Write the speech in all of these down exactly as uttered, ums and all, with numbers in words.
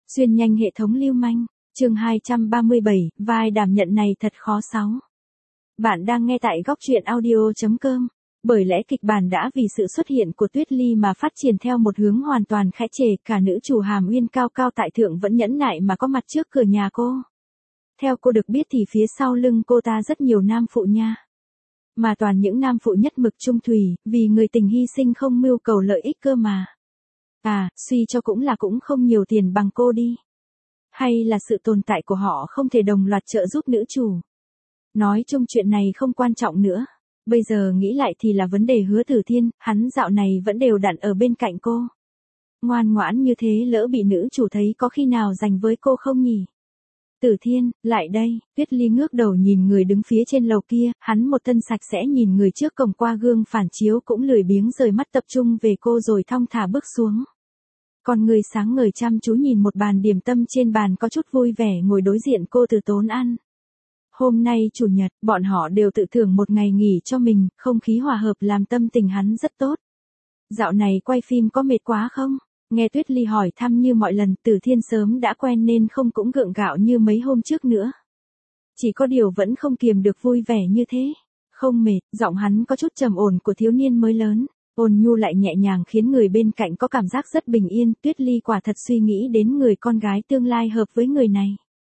Xuyên nhanh hệ thống lưu manh, chương hai trăm ba mươi bảy, vai đảm nhận này thật khó sáu. Bạn đang nghe tại góc truyện audio chấm com. Bởi lẽ kịch bản đã vì sự xuất hiện của Tuyết Ly mà phát triển theo một hướng hoàn toàn khẽ trề, cả nữ chủ Hàm Uyên cao cao tại thượng vẫn nhẫn nại mà có mặt trước cửa nhà cô. Theo cô được biết thì phía sau lưng cô ta rất nhiều nam phụ nha. Mà toàn những nam phụ nhất mực trung thủy, vì người tình hy sinh không mưu cầu lợi ích cơ mà. À, suy cho cũng là cũng không nhiều tiền bằng cô đi. Hay là sự tồn tại của họ không thể đồng loạt trợ giúp nữ chủ. Nói chung chuyện này không quan trọng nữa. Bây giờ nghĩ lại thì là vấn đề Hứa Tử Thiên, hắn dạo này vẫn đều đặn ở bên cạnh cô. Ngoan ngoãn như thế lỡ bị nữ chủ thấy có khi nào dành với cô không nhỉ? Tử Thiên, lại đây. Tuyết Ly ngước đầu nhìn người đứng phía trên lầu kia, hắn một thân sạch sẽ nhìn người trước cổng qua gương phản chiếu cũng lười biếng rời mắt tập trung về cô rồi thong thả bước xuống. Còn người sáng ngời chăm chú nhìn một bàn điểm tâm trên bàn có chút vui vẻ ngồi đối diện cô từ tốn ăn. Hôm nay chủ nhật, bọn họ đều tự thưởng một ngày nghỉ cho mình, không khí hòa hợp làm tâm tình hắn rất tốt. Dạo này quay phim có mệt quá không? Nghe Tuyết Ly hỏi thăm như mọi lần, Tử Thiên sớm đã quen nên không cũng gượng gạo như mấy hôm trước nữa. Chỉ có điều vẫn không kiềm được vui vẻ như thế. Không mệt, giọng hắn có chút trầm ổn của thiếu niên mới lớn. Ôn nhu lại nhẹ nhàng khiến người bên cạnh có cảm giác rất bình yên. Tuyết Ly quả thật suy nghĩ đến người con gái tương lai hợp với người này.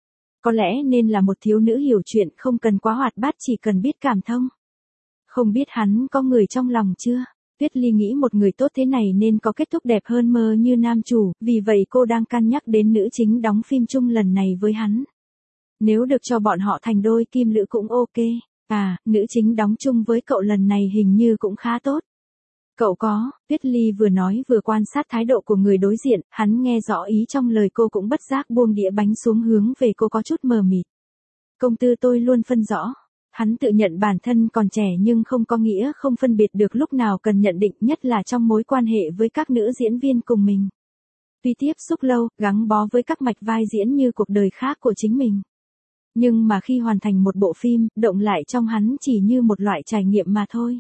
Có lẽ nên là một thiếu nữ hiểu chuyện, không cần quá hoạt bát, chỉ cần biết cảm thông. Không biết hắn có người trong lòng chưa? Tuyết Ly nghĩ một người tốt thế này nên có kết thúc đẹp hơn mơ như nam chủ, vì vậy cô đang cân nhắc đến nữ chính đóng phim chung lần này với hắn. Nếu được cho bọn họ thành đôi kim lữ cũng ok. À, nữ chính đóng chung với cậu lần này hình như cũng khá tốt. Cậu có, Tuyết Ly vừa nói vừa quan sát thái độ của người đối diện, hắn nghe rõ ý trong lời cô cũng bất giác buông đĩa bánh xuống hướng về cô có chút mờ mịt. Công tư tôi luôn phân rõ. Hắn tự nhận bản thân còn trẻ nhưng không có nghĩa không phân biệt được lúc nào cần nhận định, nhất là trong mối quan hệ với các nữ diễn viên cùng mình. Tuy tiếp xúc lâu, gắn bó với các mạch vai diễn như cuộc đời khác của chính mình. Nhưng mà khi hoàn thành một bộ phim, động lại trong hắn chỉ như một loại trải nghiệm mà thôi.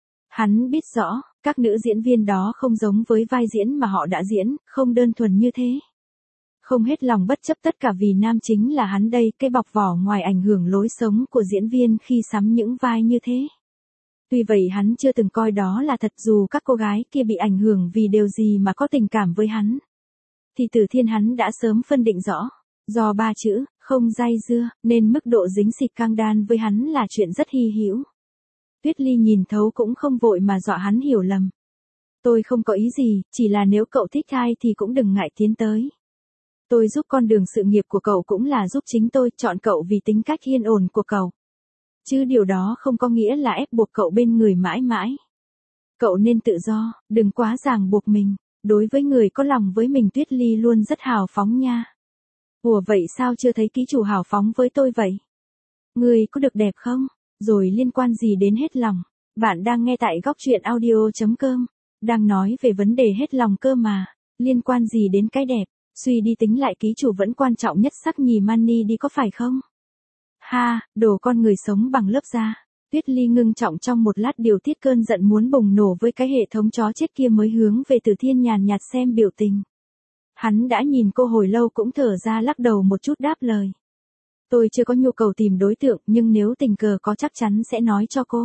Hắn biết rõ, các nữ diễn viên đó không giống với vai diễn mà họ đã diễn, không đơn thuần như thế. Không hết lòng bất chấp tất cả vì nam chính là hắn đây, cái bọc vỏ ngoài ảnh hưởng lối sống của diễn viên khi sắm những vai như thế. Tuy vậy hắn chưa từng coi đó là thật, dù các cô gái kia bị ảnh hưởng vì điều gì mà có tình cảm với hắn. Thì Tử Thiên hắn đã sớm phân định rõ, do ba chữ, không dây dưa, nên mức độ dính xịt căng đan với hắn là chuyện rất hy hữu. Tuyết Ly nhìn thấu cũng không vội mà dọa hắn hiểu lầm. Tôi không có ý gì, chỉ là nếu cậu thích ai thì cũng đừng ngại tiến tới. Tôi giúp con đường sự nghiệp của cậu cũng là giúp chính tôi, chọn cậu vì tính cách yên ổn của cậu. Chứ điều đó không có nghĩa là ép buộc cậu bên người mãi mãi. Cậu nên tự do, đừng quá ràng buộc mình. Đối với người có lòng với mình Tuyết Ly luôn rất hào phóng nha. Ủa vậy sao chưa thấy ký chủ hào phóng với tôi vậy? Người có được đẹp không? Rồi liên quan gì đến hết lòng? Bạn đang nghe tại góc truyện audio chấm com. Đang nói về vấn đề hết lòng cơ mà. Liên quan gì đến cái đẹp? Suy đi tính lại ký chủ vẫn quan trọng nhất sắc nhì money đi có phải không? Ha, đồ con người sống bằng lớp da. Tuyết Ly ngưng trọng trong một lát điều tiết cơn giận muốn bùng nổ với cái hệ thống chó chết kia mới hướng về Tử Thiên nhàn nhạt xem biểu tình. Hắn đã nhìn cô hồi lâu cũng thở ra lắc đầu một chút đáp lời. Tôi chưa có nhu cầu tìm đối tượng, nhưng nếu tình cờ có chắc chắn sẽ nói cho cô.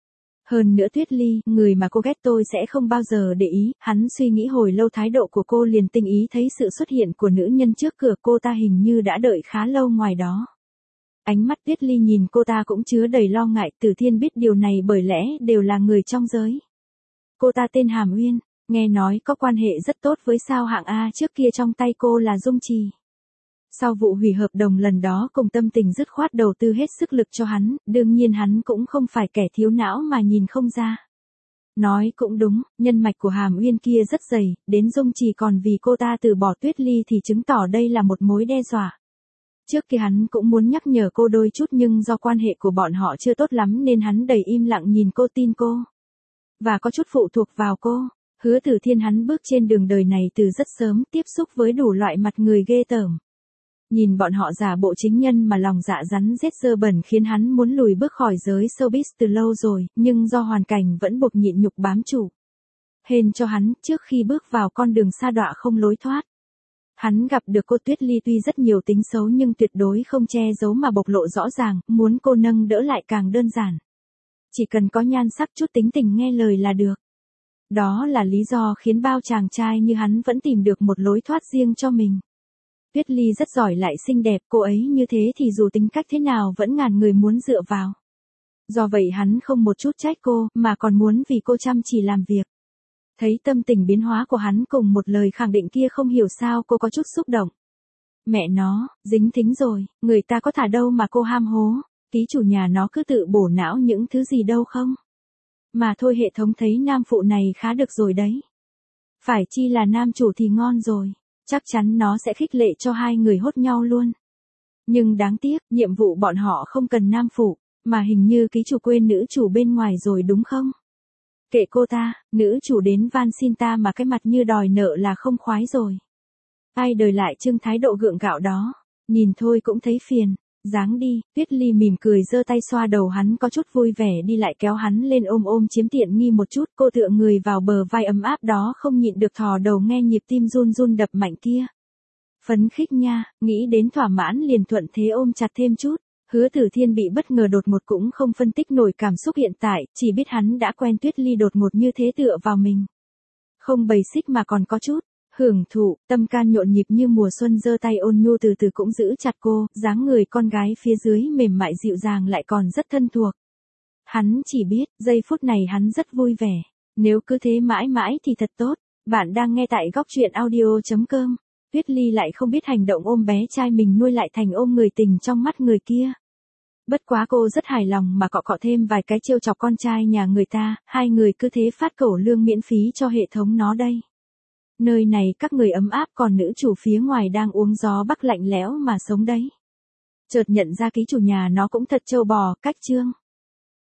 Hơn nữa Tuyết Ly, người mà cô ghét tôi sẽ không bao giờ để ý. Hắn suy nghĩ hồi lâu thái độ của cô liền tinh ý thấy sự xuất hiện của nữ nhân trước cửa, cô ta hình như đã đợi khá lâu ngoài đó. Ánh mắt Tuyết Ly nhìn cô ta cũng chứa đầy lo ngại. Tử Thiên biết điều này bởi lẽ đều là người trong giới. Cô ta tên Hàm Uyên, nghe nói có quan hệ rất tốt với sao hạng A trước kia trong tay cô là Dung Trì. Sau vụ hủy hợp đồng lần đó cùng tâm tình dứt khoát đầu tư hết sức lực cho hắn, đương nhiên hắn cũng không phải kẻ thiếu não mà nhìn không ra. Nói cũng đúng, nhân mạch của Hàm Uyên kia rất dày, đến Dung Trì còn vì cô ta từ bỏ Tuyết Ly thì chứng tỏ đây là một mối đe dọa. Trước kia hắn cũng muốn nhắc nhở cô đôi chút nhưng do quan hệ của bọn họ chưa tốt lắm nên hắn đầy im lặng nhìn cô, tin cô. Và có chút phụ thuộc vào cô. Hứa Tử Thiên hắn bước trên đường đời này từ rất sớm, tiếp xúc với đủ loại mặt người ghê tởm. Nhìn bọn họ giả bộ chính nhân mà lòng dạ rắn rết dơ bẩn khiến hắn muốn lùi bước khỏi giới showbiz từ lâu rồi, nhưng do hoàn cảnh vẫn buộc nhịn nhục bám trụ. Hên cho hắn, trước khi bước vào con đường sa đọa không lối thoát. Hắn gặp được cô Tuyết Ly tuy rất nhiều tính xấu nhưng tuyệt đối không che giấu mà bộc lộ rõ ràng, muốn cô nâng đỡ lại càng đơn giản. Chỉ cần có nhan sắc chút tính tình nghe lời là được. Đó là lý do khiến bao chàng trai như hắn vẫn tìm được một lối thoát riêng cho mình. Tuyết Ly rất giỏi lại xinh đẹp, cô ấy như thế thì dù tính cách thế nào vẫn ngàn người muốn dựa vào. Do vậy hắn không một chút trách cô, mà còn muốn vì cô chăm chỉ làm việc. Thấy tâm tình biến hóa của hắn cùng một lời khẳng định kia không hiểu sao cô có chút xúc động. Mẹ nó, dính thính rồi, người ta có thả đâu mà cô ham hố, ký chủ nhà nó cứ tự bổ não những thứ gì đâu không. Mà thôi hệ thống thấy nam phụ này khá được rồi đấy. Phải chi là nam chủ thì ngon rồi, chắc chắn nó sẽ khích lệ cho hai người hốt nhau luôn. Nhưng đáng tiếc, nhiệm vụ bọn họ không cần nam phụ, mà hình như ký chủ quên nữ chủ bên ngoài rồi đúng không? Kệ cô ta, nữ chủ đến van xin ta mà cái mặt như đòi nợ là không khoái rồi. Ai đời lại trưng thái độ gượng gạo đó, nhìn thôi cũng thấy phiền. Dáng đi, Tuyết Ly mỉm cười giơ tay xoa đầu hắn có chút vui vẻ đi lại kéo hắn lên ôm ôm chiếm tiện nghi một chút. Cô tựa người vào bờ vai ấm áp đó không nhịn được thò đầu nghe nhịp tim run run đập mạnh kia. Phấn khích nha, nghĩ đến thỏa mãn liền thuận thế ôm chặt thêm chút. Hứa Tử Thiên bị bất ngờ đột ngột cũng không phân tích nổi cảm xúc hiện tại, chỉ biết hắn đã quen Tuyết Ly đột ngột như thế tựa vào mình. Không bầy xích mà còn có chút hưởng thụ, tâm can nhộn nhịp như mùa xuân, giơ tay ôn nhu từ từ cũng giữ chặt cô, dáng người con gái phía dưới mềm mại dịu dàng lại còn rất thân thuộc. Hắn chỉ biết, giây phút này hắn rất vui vẻ, nếu cứ thế mãi mãi thì thật tốt. Bạn đang nghe tại góc truyện audio chấm com. Tuyết Ly lại không biết hành động ôm bé trai mình nuôi lại thành ôm người tình trong mắt người kia. Bất quá cô rất hài lòng mà cọ cọ thêm vài cái trêu chọc con trai nhà người ta, hai người cứ thế phát cẩu lương miễn phí cho hệ thống nó đây. Nơi này các người ấm áp còn nữ chủ phía ngoài đang uống gió bắc lạnh lẽo mà sống đấy. Chợt nhận ra ký chủ nhà nó cũng thật trâu bò, cách chương.